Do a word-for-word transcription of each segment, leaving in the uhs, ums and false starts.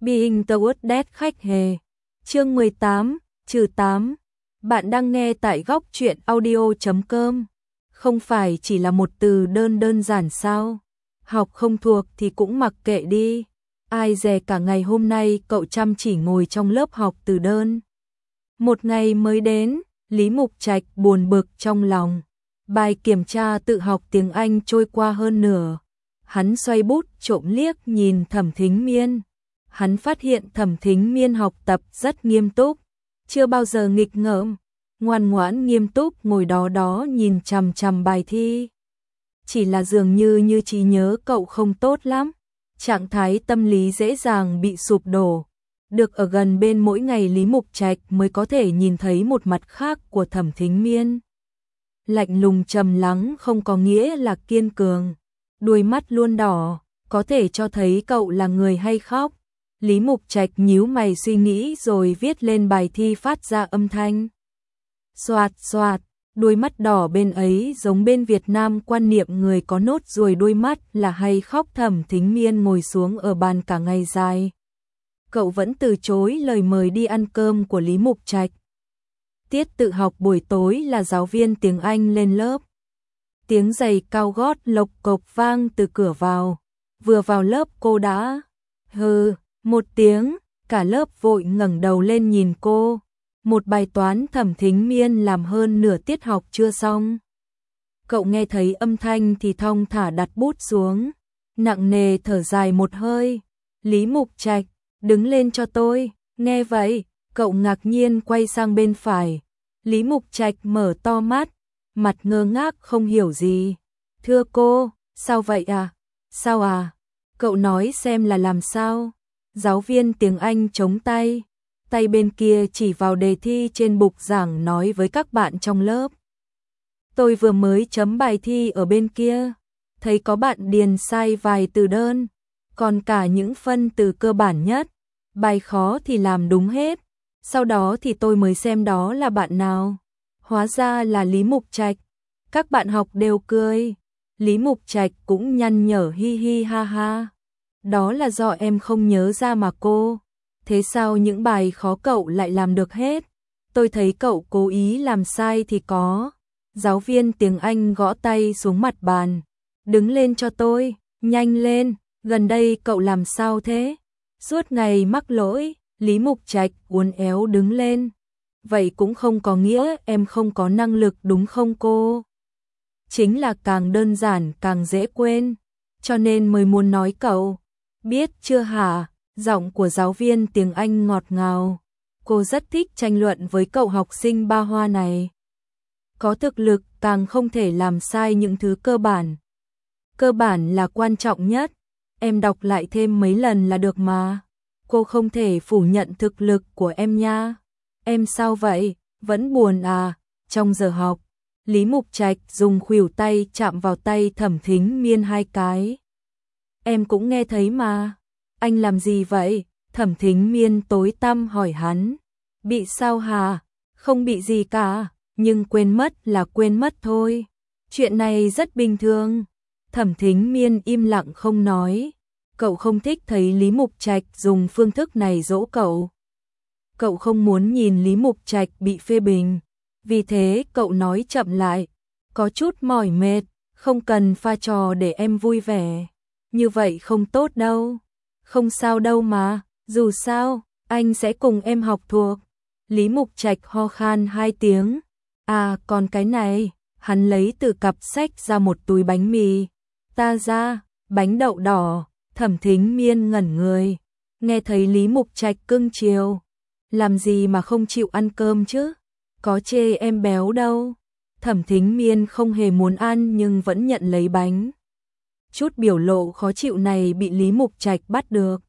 Being Towards Dead khách hề. Chương mười tám, trừ tám. Bạn đang nghe tại góc truyện audio chấm com. Không phải chỉ là một từ đơn đơn giản sao? Học không thuộc thì cũng mặc kệ đi. Ai dè cả ngày hôm nay cậu chăm chỉ ngồi trong lớp học từ đơn. Một ngày mới đến, Lý Mục Trạch buồn bực trong lòng. Bài kiểm tra tự học tiếng Anh trôi qua hơn nửa. Hắn xoay bút trộm liếc nhìn Thẩm Thính Miên. Hắn phát hiện Thẩm Thính Miên học tập rất nghiêm túc, chưa bao giờ nghịch ngợm, ngoan ngoãn nghiêm túc ngồi đó đó nhìn chằm chằm bài thi. Chỉ là dường như như trí nhớ cậu không tốt lắm, trạng thái tâm lý dễ dàng bị sụp đổ. Được ở gần bên mỗi ngày Lý Mục Trạch mới có thể nhìn thấy một mặt khác của Thẩm Thính Miên. Lạnh lùng trầm lắng không có nghĩa là kiên cường, đuôi mắt luôn đỏ, có thể cho thấy cậu là người hay khóc. Lý Mục Trạch nhíu mày suy nghĩ rồi viết lên bài thi phát ra âm thanh. Xoạt xoạt, đuôi mắt đỏ bên ấy giống bên Việt Nam quan niệm người có nốt ruồi đuôi mắt là hay khóc. Thẩm Thính Miên ngồi xuống ở bàn cả ngày dài. Cậu vẫn từ chối lời mời đi ăn cơm của Lý Mục Trạch. Tiết tự học buổi tối là giáo viên tiếng Anh lên lớp. Tiếng giày cao gót lộc cộc vang từ cửa vào. Vừa vào lớp cô đã hừ một tiếng, cả lớp vội ngẩng đầu lên nhìn cô. Một bài toán Thẩm Thính Miên làm hơn nửa tiết học chưa xong. Cậu nghe thấy âm thanh thì thong thả đặt bút xuống, nặng nề thở dài một hơi. Lý Mục Trạch, đứng lên cho tôi. Nghe vậy, cậu ngạc nhiên quay sang bên phải. Lý Mục Trạch mở to mắt, mặt ngơ ngác không hiểu gì. Thưa cô, sao vậy à? Sao à? Cậu nói xem là làm sao? Giáo viên tiếng Anh chống tay, tay bên kia chỉ vào đề thi trên bục giảng nói với các bạn trong lớp. Tôi vừa mới chấm bài thi ở bên kia, thấy có bạn điền sai vài từ đơn, còn cả những phân từ cơ bản nhất, bài khó thì làm đúng hết. Sau đó thì tôi mới xem đó là bạn nào. Hóa ra là Lý Mục Trạch. Các bạn học đều cười. Lý Mục Trạch cũng nhăn nhở hi hi ha ha. Đó là do em không nhớ ra mà cô. Thế sao những bài khó cậu lại làm được hết? Tôi thấy cậu cố ý làm sai thì có. Giáo viên tiếng Anh gõ tay xuống mặt bàn. Đứng lên cho tôi, nhanh lên, gần đây cậu làm sao thế? Suốt ngày mắc lỗi. Lý Mục Trạch uốn éo đứng lên. Vậy cũng không có nghĩa em không có năng lực đúng không cô? Chính là càng đơn giản càng dễ quên, cho nên mới muốn nói cậu. Biết chưa hả? Giọng của giáo viên tiếng Anh ngọt ngào. Cô rất thích tranh luận với cậu học sinh ba hoa này. Có thực lực càng không thể làm sai những thứ cơ bản. Cơ bản là quan trọng nhất. Em đọc lại thêm mấy lần là được mà. Cô không thể phủ nhận thực lực của em nha. Em sao vậy? Vẫn buồn à? Trong giờ học, Lý Mục Trạch dùng khuỷu tay chạm vào tay Thẩm Thính Miên hai cái. Em cũng nghe thấy mà. Anh làm gì vậy? Thẩm Thính Miên tối tăm hỏi hắn. Bị sao hả? Không bị gì cả, nhưng quên mất là quên mất thôi. Chuyện này rất bình thường. Thẩm Thính Miên im lặng không nói. Cậu không thích thấy Lý Mục Trạch dùng phương thức này dỗ cậu. Cậu không muốn nhìn Lý Mục Trạch bị phê bình. Vì thế cậu nói chậm lại. Có chút mỏi mệt, không cần pha trò để em vui vẻ. Như vậy không tốt đâu. Không sao đâu mà, dù sao, anh sẽ cùng em học thuộc. Lý Mục Trạch ho khan hai tiếng. À còn cái này, hắn lấy từ cặp sách ra một túi bánh mì. Ta ra, bánh đậu đỏ. Thẩm Thính Miên ngẩn người, nghe thấy Lý Mục Trạch cưng chiều. Làm gì mà không chịu ăn cơm chứ? Có chê em béo đâu. Thẩm Thính Miên không hề muốn ăn nhưng vẫn nhận lấy bánh. Chút biểu lộ khó chịu này bị Lý Mục Trạch bắt được.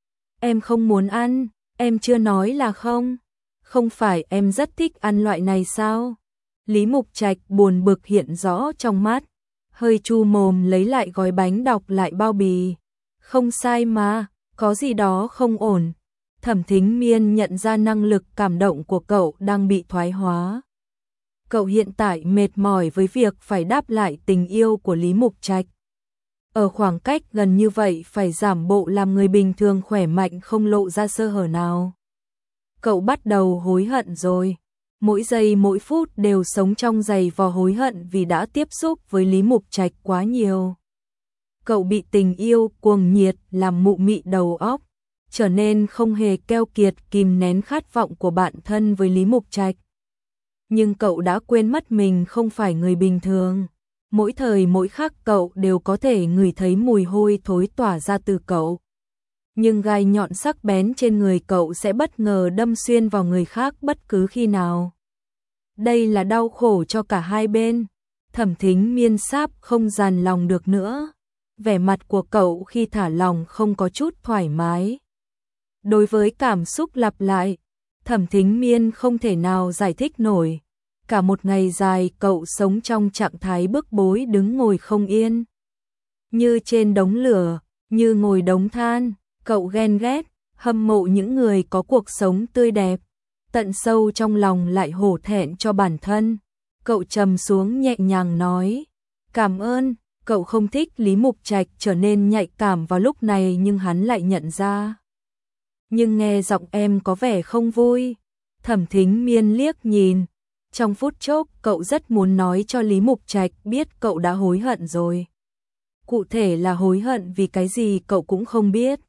Em không muốn ăn, em chưa nói là không. Không phải em rất thích ăn loại này sao? Lý Mục Trạch buồn bực hiện rõ trong mắt, hơi chu mồm lấy lại gói bánh đọc lại bao bì. Không sai mà, có gì đó không ổn. Thẩm Thính Miên nhận ra năng lực cảm động của cậu đang bị thoái hóa. Cậu hiện tại mệt mỏi với việc phải đáp lại tình yêu của Lý Mục Trạch. Ở khoảng cách gần như vậy phải giảm bộ làm người bình thường khỏe mạnh không lộ ra sơ hở nào. Cậu bắt đầu hối hận rồi. Mỗi giây mỗi phút đều sống trong giày vò hối hận vì đã tiếp xúc với Lý Mục Trạch quá nhiều. Cậu bị tình yêu cuồng nhiệt làm mụ mị đầu óc, trở nên không hề keo kiệt kìm nén khát vọng của bản thân với Lý Mục Trạch. Nhưng cậu đã quên mất mình không phải người bình thường. Mỗi thời mỗi khắc cậu đều có thể ngửi thấy mùi hôi thối tỏa ra từ cậu. Nhưng gai nhọn sắc bén trên người cậu sẽ bất ngờ đâm xuyên vào người khác bất cứ khi nào. Đây là đau khổ cho cả hai bên. Thẩm Thính Miên sắp không dằn lòng được nữa. Vẻ mặt của cậu khi thả lòng không có chút thoải mái. Đối với cảm xúc lặp lại, Thẩm Thính Miên không thể nào giải thích nổi. Cả một ngày dài cậu sống trong trạng thái bức bối đứng ngồi không yên. Như trên đống lửa, như ngồi đống than, cậu ghen ghét, hâm mộ những người có cuộc sống tươi đẹp. Tận sâu trong lòng lại hổ thẹn cho bản thân. Cậu trầm xuống nhẹ nhàng nói, cảm ơn. Cậu không thích Lý Mục Trạch trở nên nhạy cảm vào lúc này nhưng hắn lại nhận ra. Nhưng nghe giọng em có vẻ không vui. Thẩm Thính Miên liếc nhìn. Trong phút chốc cậu rất muốn nói cho Lý Mục Trạch biết cậu đã hối hận rồi. Cụ thể là hối hận vì cái gì cậu cũng không biết.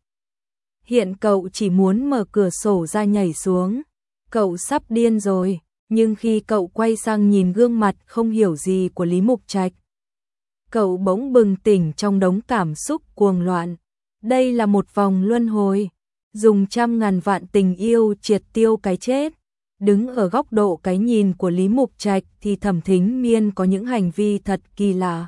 Hiện cậu chỉ muốn mở cửa sổ ra nhảy xuống. Cậu sắp điên rồi, nhưng khi cậu quay sang nhìn gương mặt không hiểu gì của Lý Mục Trạch, cậu bỗng bừng tỉnh trong đống cảm xúc cuồng loạn. Đây là một vòng luân hồi, dùng trăm ngàn vạn tình yêu triệt tiêu cái chết. Đứng ở góc độ cái nhìn của Lý Mục Trạch thì Thẩm Thính Miên có những hành vi thật kỳ lạ.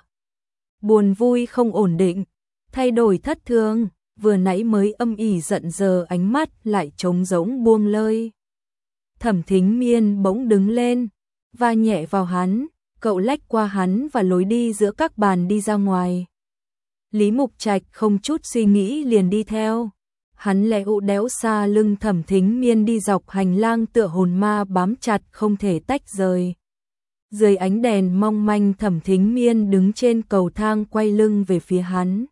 Buồn vui không ổn định, thay đổi thất thường, vừa nãy mới âm ỉ giận giờ ánh mắt lại trống rỗng buông lơi. Thẩm Thính Miên bỗng đứng lên, va nhẹ vào hắn, cậu lách qua hắn và lối đi giữa các bàn đi ra ngoài. Lý Mục Trạch không chút suy nghĩ liền đi theo. Hắn lẹo đéo xa lưng Thẩm Thính Miên đi dọc hành lang tựa hồn ma bám chặt không thể tách rời. Dưới ánh đèn mong manh Thẩm Thính Miên đứng trên cầu thang quay lưng về phía hắn.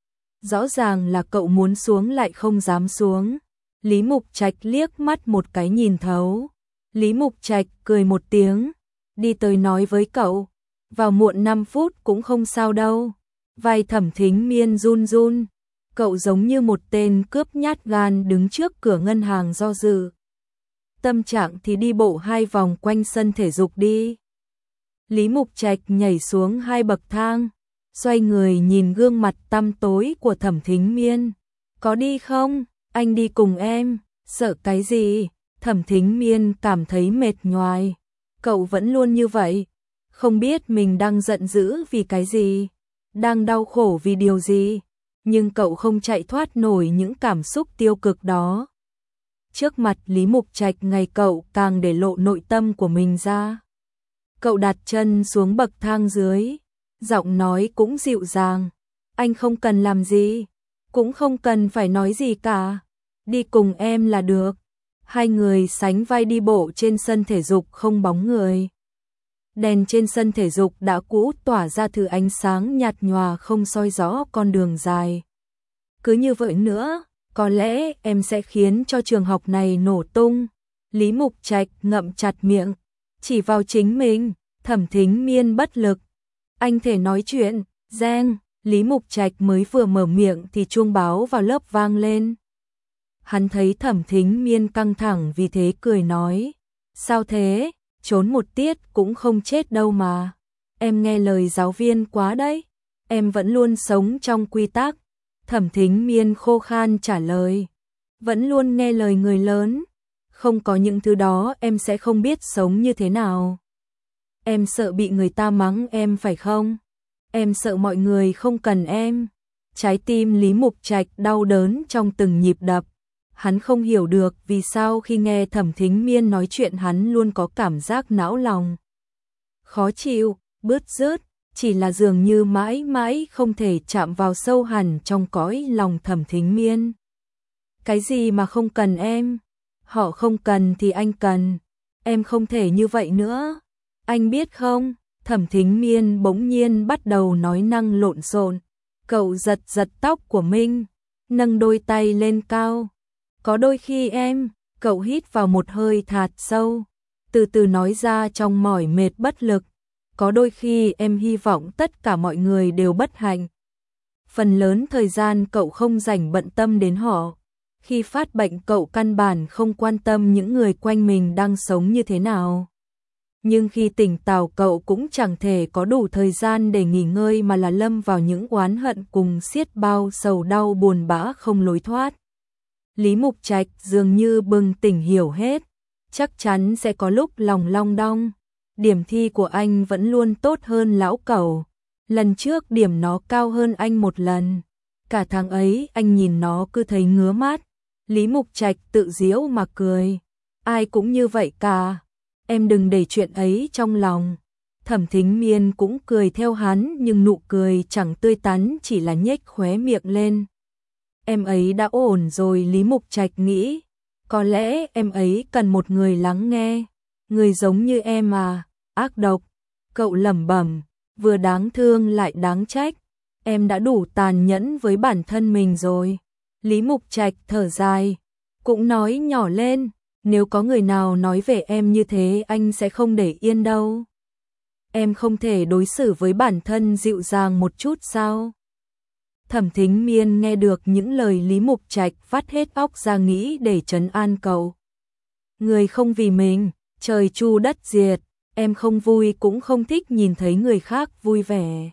Rõ ràng là cậu muốn xuống lại không dám xuống. Lý Mục Trạch liếc mắt một cái nhìn thấu. Lý Mục Trạch cười một tiếng, đi tới nói với cậu, vào muộn năm phút cũng không sao đâu. Vai Thẩm Thính Miên run run, cậu giống như một tên cướp nhát gan đứng trước cửa ngân hàng do dự. Tâm trạng thì đi bộ hai vòng quanh sân thể dục đi. Lý Mục Trạch nhảy xuống hai bậc thang, xoay người nhìn gương mặt tăm tối của Thẩm Thính Miên. Có đi không? Anh đi cùng em. Sợ cái gì? Thẩm Thính Miên cảm thấy mệt nhoài. Cậu vẫn luôn như vậy. Không biết mình đang giận dữ vì cái gì, đang đau khổ vì điều gì. Nhưng cậu không chạy thoát nổi những cảm xúc tiêu cực đó. Trước mặt Lý Mục Trạch ngày cậu càng để lộ nội tâm của mình ra. Cậu đặt chân xuống bậc thang dưới, giọng nói cũng dịu dàng. Anh không cần làm gì, cũng không cần phải nói gì cả. Đi cùng em là được. Hai người sánh vai đi bộ trên sân thể dục không bóng người. Đèn trên sân thể dục đã cũ tỏa ra thứ ánh sáng nhạt nhòa không soi rõ con đường dài. Cứ như vậy nữa, có lẽ em sẽ khiến cho trường học này nổ tung. Lý Mục Trạch ngậm chặt miệng, chỉ vào chính mình. Thẩm Thính Miên bất lực. Anh thể nói chuyện, Giang. Lý Mục Trạch mới vừa mở miệng thì chuông báo vào lớp vang lên. Hắn thấy Thẩm Thính Miên căng thẳng vì thế cười nói. Sao thế? Trốn một tiết cũng không chết đâu mà. Em nghe lời giáo viên quá đấy. Em vẫn luôn sống trong quy tắc. Thẩm Thính Miên khô khan trả lời. Vẫn luôn nghe lời người lớn. Không có những thứ đó em sẽ không biết sống như thế nào. Em sợ bị người ta mắng em phải không? Em sợ mọi người không cần em. Trái tim Lý Mục Trạch đau đớn trong từng nhịp đập. Hắn không hiểu được vì sao khi nghe Thẩm Thính Miên nói chuyện hắn luôn có cảm giác não lòng. Khó chịu, bứt rứt, chỉ là dường như mãi mãi không thể chạm vào sâu hẳn trong cõi lòng Thẩm Thính Miên. Cái gì mà không cần em? Họ không cần thì anh cần. Em không thể như vậy nữa. Anh biết không? Thẩm Thính Miên bỗng nhiên bắt đầu nói năng lộn xộn. Cậu giật giật tóc của mình, nâng đôi tay lên cao. Có đôi khi em, cậu hít vào một hơi thật sâu, từ từ nói ra trong mỏi mệt bất lực. Có đôi khi em hy vọng tất cả mọi người đều bất hạnh. Phần lớn thời gian cậu không dành bận tâm đến họ. Khi phát bệnh cậu căn bản không quan tâm những người quanh mình đang sống như thế nào. Nhưng khi tỉnh táo cậu cũng chẳng thể có đủ thời gian để nghỉ ngơi mà là lâm vào những oán hận cùng xiết bao sầu đau buồn bã không lối thoát. Lý Mục Trạch dường như bừng tỉnh hiểu hết, chắc chắn sẽ có lúc lòng long đong. Điểm thi của anh vẫn luôn tốt hơn lão cẩu. Lần trước điểm nó cao hơn anh một lần. Cả tháng ấy anh nhìn nó cứ thấy ngứa mắt. Lý Mục Trạch tự giễu mà cười. Ai cũng như vậy cả. Em đừng để chuyện ấy trong lòng. Thẩm Thính Miên cũng cười theo hắn nhưng nụ cười chẳng tươi tắn chỉ là nhếch khóe miệng lên. Em ấy đã ổn rồi, Lý Mục Trạch nghĩ. Có lẽ em ấy cần một người lắng nghe. Người giống như em à, ác độc. Cậu lẩm bẩm, vừa đáng thương lại đáng trách. Em đã đủ tàn nhẫn với bản thân mình rồi. Lý Mục Trạch thở dài, cũng nói nhỏ lên, nếu có người nào nói về em như thế anh sẽ không để yên đâu. Em không thể đối xử với bản thân dịu dàng một chút sao? Thẩm Thính Miên nghe được những lời Lý Mục Trạch vắt hết óc ra nghĩ để trấn an cậu. Người không vì mình, trời chu đất diệt, em không vui cũng không thích nhìn thấy người khác vui vẻ.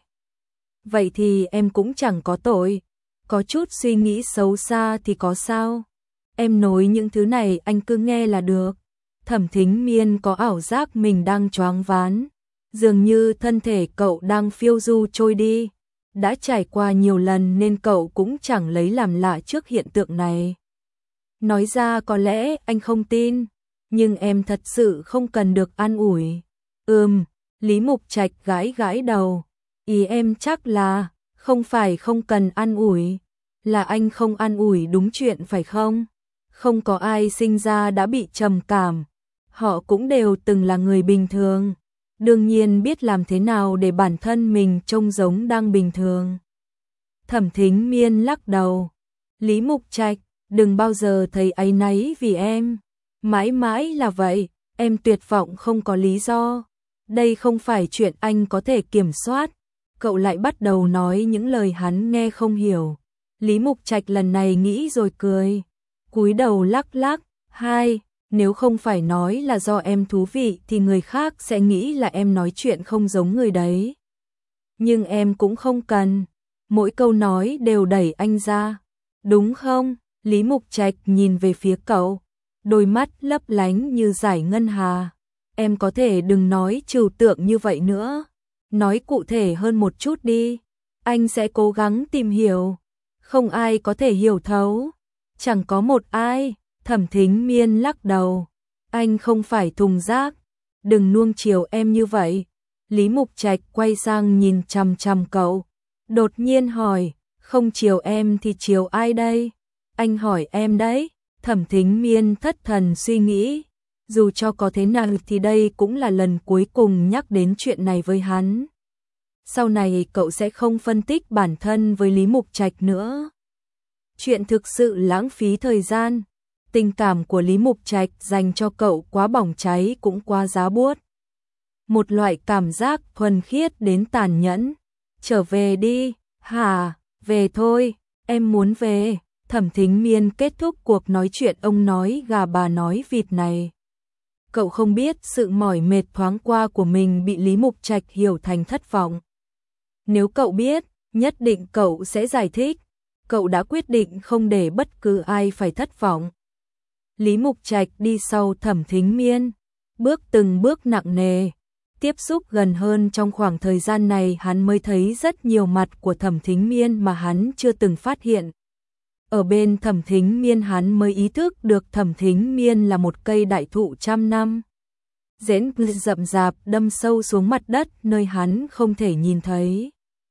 Vậy thì em cũng chẳng có tội, có chút suy nghĩ xấu xa thì có sao? Em nói những thứ này anh cứ nghe là được. Thẩm Thính Miên có ảo giác mình đang choáng váng, dường như thân thể cậu đang phiêu du trôi đi. Đã trải qua nhiều lần nên cậu cũng chẳng lấy làm lạ trước hiện tượng này. Nói ra có lẽ anh không tin, nhưng em thật sự không cần được an ủi. Ừm, Lý Mục Trạch gãi gãi đầu. Ý em chắc là không phải không cần an ủi, là anh không an ủi đúng chuyện phải không? Không có ai sinh ra đã bị trầm cảm, họ cũng đều từng là người bình thường. Đương nhiên biết làm thế nào để bản thân mình trông giống đang bình thường. Thẩm Thính Miên lắc đầu. Lý Mục Trạch, đừng bao giờ thấy áy náy vì em. Mãi mãi là vậy, em tuyệt vọng không có lý do. Đây không phải chuyện anh có thể kiểm soát. Cậu lại bắt đầu nói những lời hắn nghe không hiểu. Lý Mục Trạch lần này nghĩ rồi cười. Cúi đầu lắc lắc. Hai, nếu không phải nói là do em thú vị thì người khác sẽ nghĩ là em nói chuyện không giống người đấy. Nhưng em cũng không cần. Mỗi câu nói đều đẩy anh ra. Đúng không? Lý Mục Trạch nhìn về phía cậu. Đôi mắt lấp lánh như dải ngân hà. Em có thể đừng nói trừu tượng như vậy nữa. Nói cụ thể hơn một chút đi. Anh sẽ cố gắng tìm hiểu. Không ai có thể hiểu thấu. Chẳng có một ai. Thẩm Thính Miên lắc đầu. Anh không phải thùng rác. Đừng nuông chiều em như vậy. Lý Mục Trạch quay sang nhìn chằm chằm cậu. Đột nhiên hỏi. Không chiều em thì chiều ai đây? Anh hỏi em đấy. Thẩm Thính Miên thất thần suy nghĩ. Dù cho có thế nào thì đây cũng là lần cuối cùng nhắc đến chuyện này với hắn. Sau này cậu sẽ không phân tích bản thân với Lý Mục Trạch nữa. Chuyện thực sự lãng phí thời gian. Tình cảm của Lý Mục Trạch dành cho cậu quá bỏng cháy cũng quá giá buốt. Một loại cảm giác thuần khiết đến tàn nhẫn. Trở về đi, hả, về thôi, em muốn về. Thẩm Thính Miên kết thúc cuộc nói chuyện ông nói gà bà nói vịt này. Cậu không biết sự mỏi mệt thoáng qua của mình bị Lý Mục Trạch hiểu thành thất vọng. Nếu cậu biết, nhất định cậu sẽ giải thích. Cậu đã quyết định không để bất cứ ai phải thất vọng. Lý Mục Trạch đi sau Thẩm Thính Miên, bước từng bước nặng nề. Tiếp xúc gần hơn trong khoảng thời gian này hắn mới thấy rất nhiều mặt của Thẩm Thính Miên mà hắn chưa từng phát hiện. Ở bên Thẩm Thính Miên hắn mới ý thức được Thẩm Thính Miên là một cây đại thụ trăm năm. Rễ rậm rạp đâm sâu xuống mặt đất nơi hắn không thể nhìn thấy.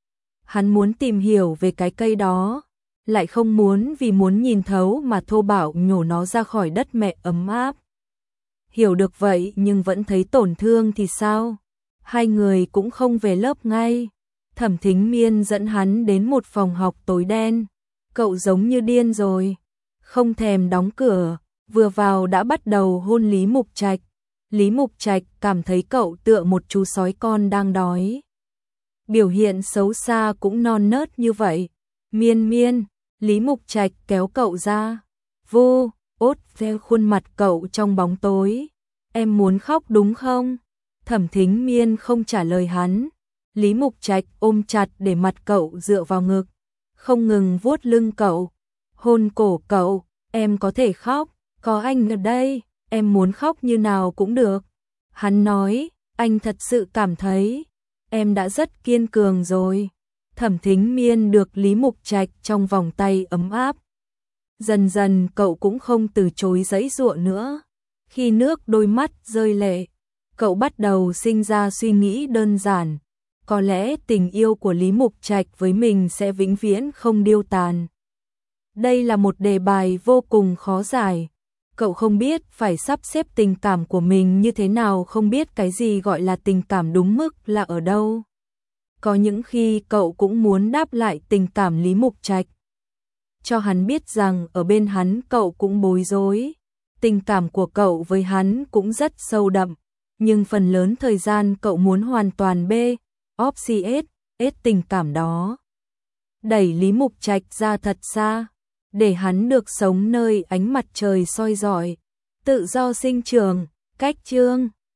Hắn muốn tìm hiểu về cái cây đó, lại không muốn vì muốn nhìn thấu mà thô bạo nhổ nó ra khỏi đất mẹ ấm áp. Hiểu được vậy nhưng vẫn thấy tổn thương thì sao? Hai người cũng không về lớp ngay. Thẩm Thính Miên dẫn hắn đến một phòng học tối đen. Cậu giống như điên rồi, không thèm đóng cửa, vừa vào đã bắt đầu hôn Lý Mục Trạch. Lý Mục Trạch cảm thấy cậu tựa một chú sói con đang đói. Biểu hiện xấu xa cũng non nớt như vậy. Miên Miên, Lý Mục Trạch kéo cậu ra, vô, ốt theo khuôn mặt cậu trong bóng tối. Em muốn khóc đúng không? Thẩm Thính Miên không trả lời hắn. Lý Mục Trạch ôm chặt để mặt cậu dựa vào ngực, không ngừng vuốt lưng cậu, hôn cổ cậu. Em có thể khóc, có anh ở đây, em muốn khóc như nào cũng được. Hắn nói, anh thật sự cảm thấy em đã rất kiên cường rồi. Thẩm Thính Miên được Lý Mục Trạch trong vòng tay ấm áp. Dần dần cậu cũng không từ chối giãy giụa nữa. Khi nước đôi mắt rơi lệ, cậu bắt đầu sinh ra suy nghĩ đơn giản. Có lẽ tình yêu của Lý Mục Trạch với mình sẽ vĩnh viễn không điêu tàn. Đây là một đề bài vô cùng khó giải. Cậu không biết phải sắp xếp tình cảm của mình như thế nào, không biết cái gì gọi là tình cảm đúng mức là ở đâu. Có những khi cậu cũng muốn đáp lại tình cảm Lý Mục Trạch, cho hắn biết rằng ở bên hắn cậu cũng bối rối. Tình cảm của cậu với hắn cũng rất sâu đậm, nhưng phần lớn thời gian cậu muốn hoàn toàn bê, óp xi ết, ết tình cảm đó. Đẩy Lý Mục Trạch ra thật xa, để hắn được sống nơi ánh mặt trời soi rọi, tự do sinh trưởng. Cách chương